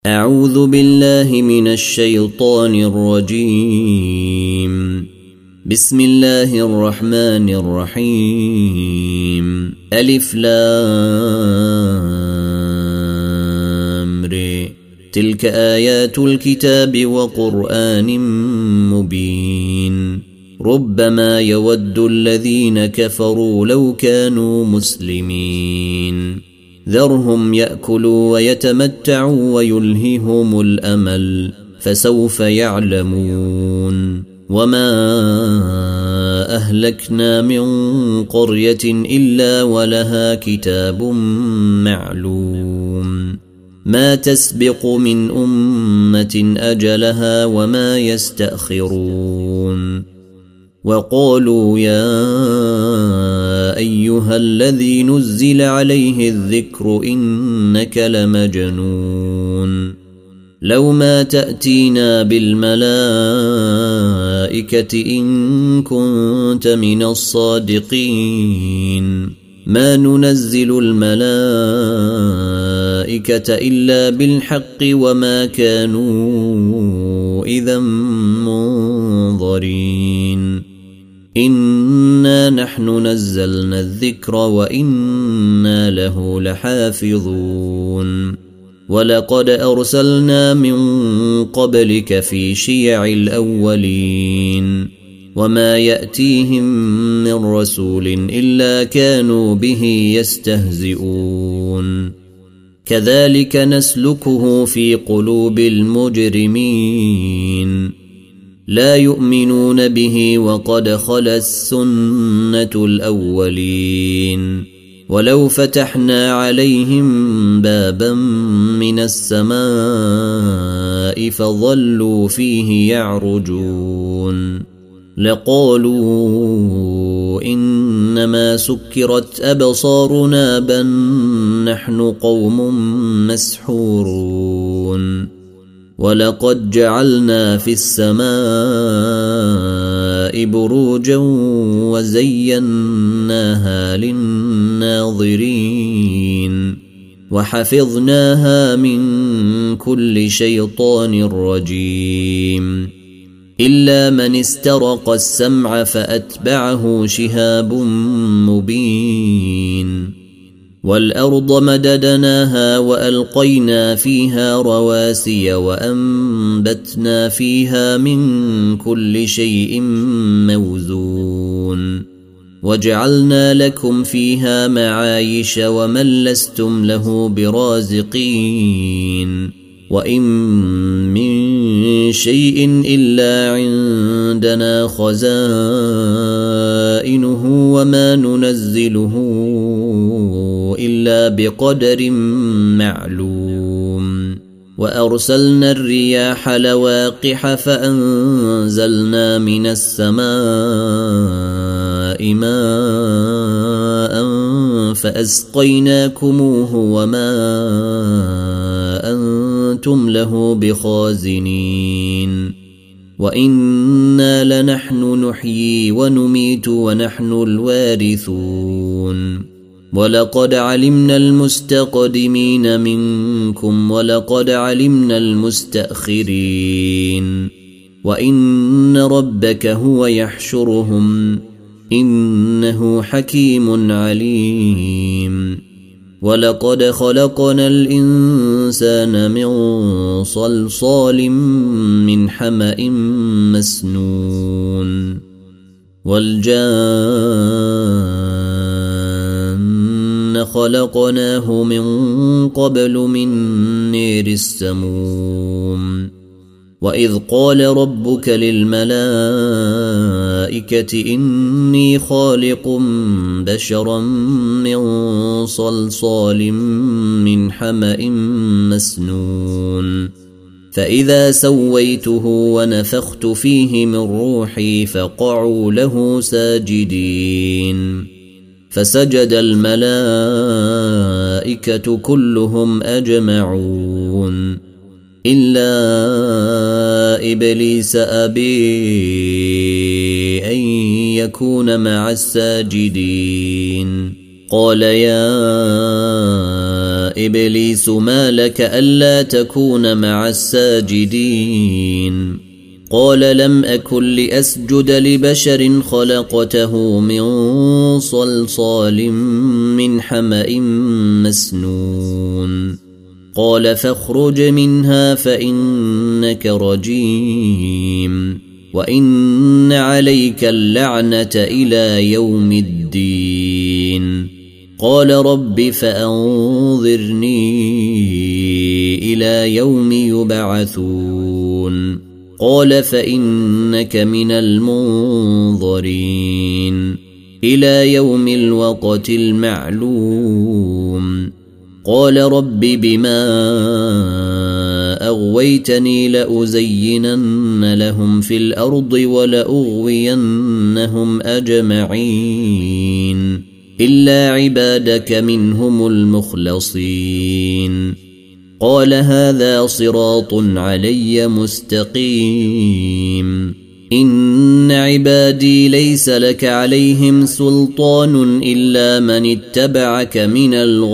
أعوذ بالله من الشيطان الرجيم. بسم الله الرحمن الرحيم. ألف لام ر. تلك آيات الكتاب وقرآن مبين. ربما يود الذين كفروا لو كانوا مسلمين. ذرهم يأكلوا ويتمتعوا ويلههم الأمل فسوف يعلمون. وما أهلكنا من قرية إلا ولها كتاب معلوم. ما تسبق من أمة أجلها وما يستأخرون. وقالوا يا أيها الذي نزل عليه الذكر إنك لمجنون. لو ما تأتينا بالملائكة إن كنت من الصادقين. ما ننزل الملائكة إلا بالحق وما كانوا إذا منظرين. إنا نحن نزلنا الذكر وإنا له لحافظون. ولقد أرسلنا من قبلك في شيع الأولين. وما يأتيهم من رسول إلا كانوا به يستهزئون. كذلك نسلكه في قلوب المجرمين. لا يؤمنون به وقد خلت سنة الأولين. ولو فتحنا عليهم بابا من السماء فظلوا فيه يعرجون لقالوا إنما سكرت أبصارنا بل نحن قوم مسحورون. ولقد جعلنا في السماء بروجا وزيناها للناظرين وحفظناها من كل شيطان رجيم إلا من استرق السمع فأتبعه شهاب مبين. والأرض مددناها وألقينا فيها رواسي وأنبتنا فيها من كل شيء موزون. وجعلنا لكم فيها معايش ومن لستم له برازقين. وإن من شيء إلا عندنا خزائنه وما ننزله إلا بقدر معلوم. وأرسلنا الرياح لواقح فأنزلنا من السماء ماء فأسقيناكموه وما أنتم له بخازنين. وإنا لنحن نحيي ونميت ونحن الوارثون. ولقد علمنا المستقدمين منكم ولقد علمنا المستأخرين. وإن ربك هو يحشرهم إنه حكيم عليم. ولقد خلقنا الإنسان من صلصال من حمأ مسنون. والجان خلقناه من قبل من نير السموم. وإذ قال ربك للملائكة إني خالق بشرا من صلصال من حمأ مسنون. فإذا سويته ونفخت فيه من روحي فقعوا له ساجدين. فسجد الملائكة كلهم أجمعون إلا إبليس أبي أن يكون مع الساجدين. قال يا إبليس ما لك ألا تكون مع الساجدين قال لم أكن لأسجد لبشر خلقته من صلصال من حمأ مسنون قال فاخرج منها فإنك رجيم وإن عليك اللعنة إلى يوم الدين قال رب فأنظرني إلى يوم يبعثون قال فإنك من المنظرين إلى يوم الوقت المعلوم قال رب بما أغويتني لأزينن لهم في الأرض ولأغوينهم أجمعين إلا عبادك منهم المخلصين قال هذا صراط علي مستقيم إن عبادي ليس لك عليهم سلطان إلا من اتبعك من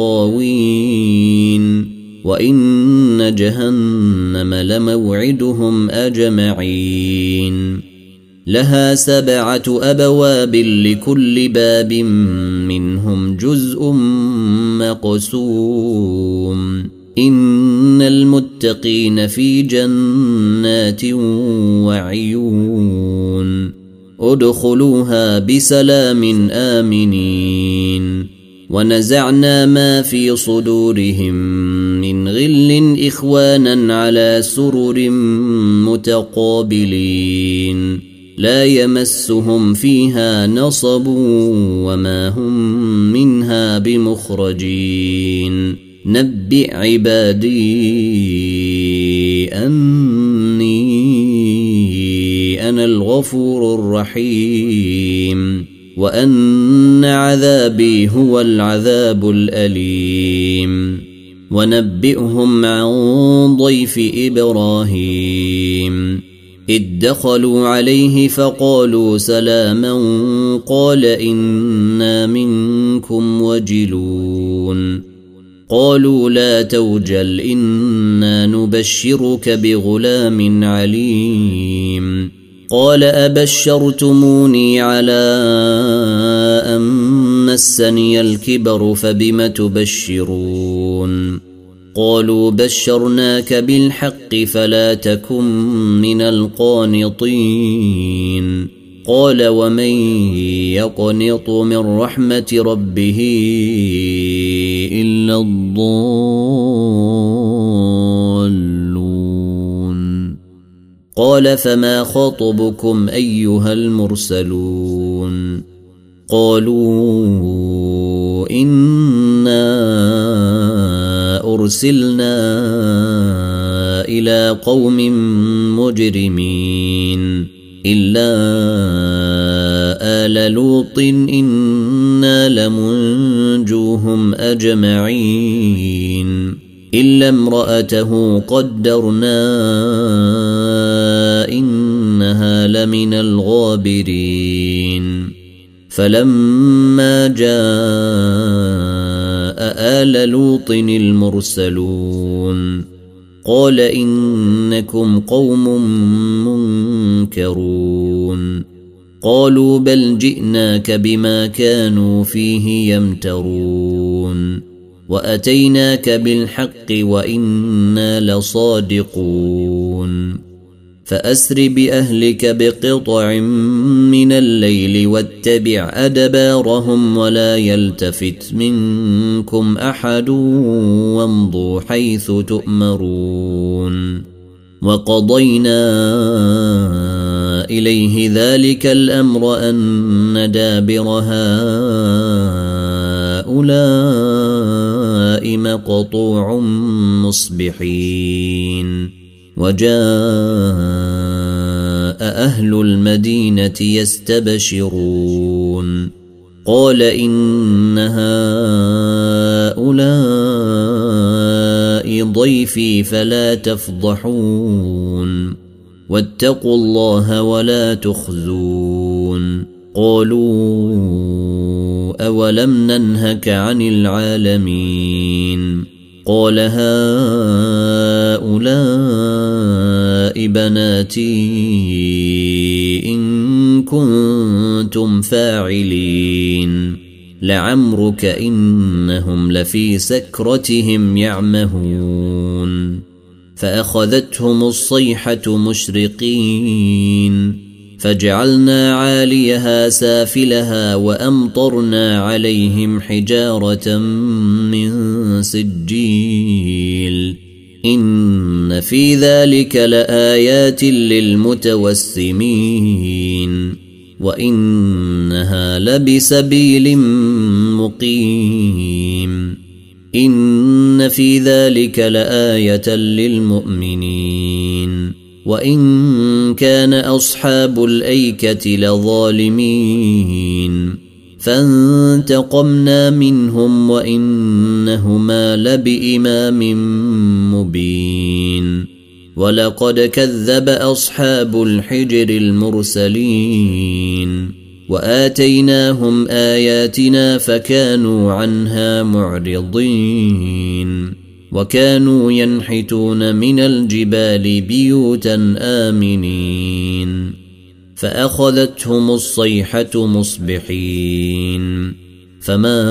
الغاوين وإن جهنم لموعدهم أجمعين لها 7 أبواب لكل باب منهم جزء مقسوم إن المتقين في جنات وعيون ادخلوها بسلام آمنين ونزعنا ما في صدورهم من غل إخوانا على سرر متقابلين لا يمسهم فيها نصب وما هم منها بمخرجين نبئ عبادي أني أنا الغفور الرحيم وأن عذابي هو العذاب الأليم ونبئهم عن ضيف إبراهيم إذ دخلوا عليه فقالوا سلاما قال إنا منكم وجلون قالوا لا توجل إنا نبشرك بغلام عليم قال أبشرتموني على أن مسني الكبر فبم تبشرون قالوا بشرناك بالحق فلا تكن من القانطين قال ومن يقنط من رحمة ربه إلا الضالون قال فما خطبكم أيها المرسلون قالوا إنا أرسلنا إلى قوم مجرمين إلا آل لوط إنا لمنجوهم أجمعين إلا امرأته قدرنا إنها لمن الغابرين فلما جاء آل لوط المرسلون قال إنكم قوم منكرون قالوا بل جئناك بما كانوا فيه يمترون وأتيناك بالحق وإنا لصادقون فأسر بأهلك بقطع من الليل واتبع أدبارهم ولا يلتفت منكم أحد وامضوا حيث تؤمرون وقضينا إليه ذلك الأمر أن دابر هؤلاء مقطوع مصبحين وجاء أهل المدينة يستبشرون قال إن هؤلاء ضيفي فلا تفضحون واتقوا الله ولا تخزون قالوا أولم ننهك عن العالمين قال هؤلاء بناتي إن كنتم فاعلين لعمرك إنهم لفي سكرتهم يعمهون فأخذتهم الصيحة مشرقين فجعلنا عاليها سافلها وأمطرنا عليهم حجارة من سجيل إن في ذلك لآيات للمتوسمين وإنها لبسبيل مقيم إن في ذلك لآية للمؤمنين وإن كان أصحاب الأيكة لظالمين فانتقمنا منهم وإنهما لبإمام مبين ولقد كذب أصحاب الحجر المرسلين وآتيناهم آياتنا فكانوا عنها معرضين وكانوا ينحتون من الجبال بيوتا آمنين فأخذتهم الصيحة مصبحين فما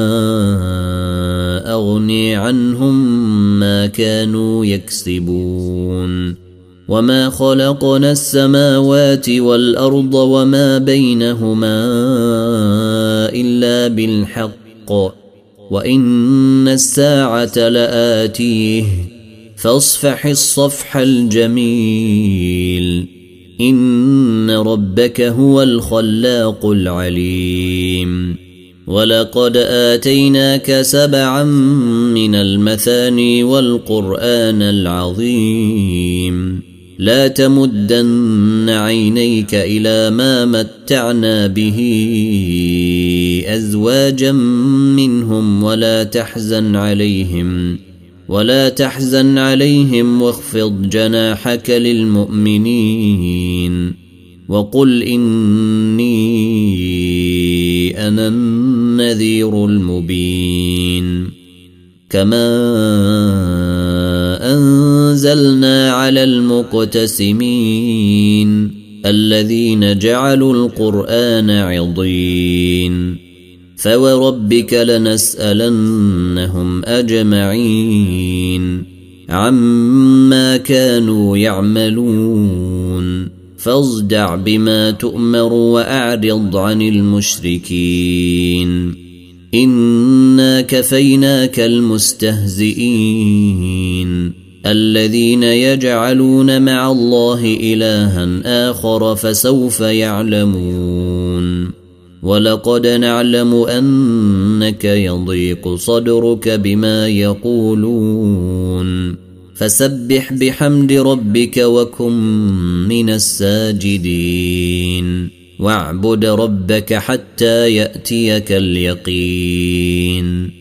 أغني عنهم ما كانوا يكسبون وما خلقنا السماوات والأرض وما بينهما إلا بالحق وإن الساعة لآتيه فاصفح الصفح الجميل إن ربك هو الخلاق العليم ولقد آتيناك 7 من المثاني والقرآن العظيم لا تمدن عينيك إلى ما متعنا به أزواجا منهم ولا تحزن عليهم واخفض جناحك للمؤمنين وقل إني أنا النذير المبين كما أنزلنا على المقتسمين الذين جعلوا القرآن عضين فوربك لنسألنهم أجمعين عما كانوا يعملون فاصدع بما تؤمر وأعرض عن المشركين إنا كفيناك المستهزئين الذين يجعلون مع الله إلها آخر فسوف يعلمون ولقد نعلم أنك يضيق صدرك بما يقولون فسبح بحمد ربك وكن من الساجدين واعبد ربك حتى يأتيك اليقين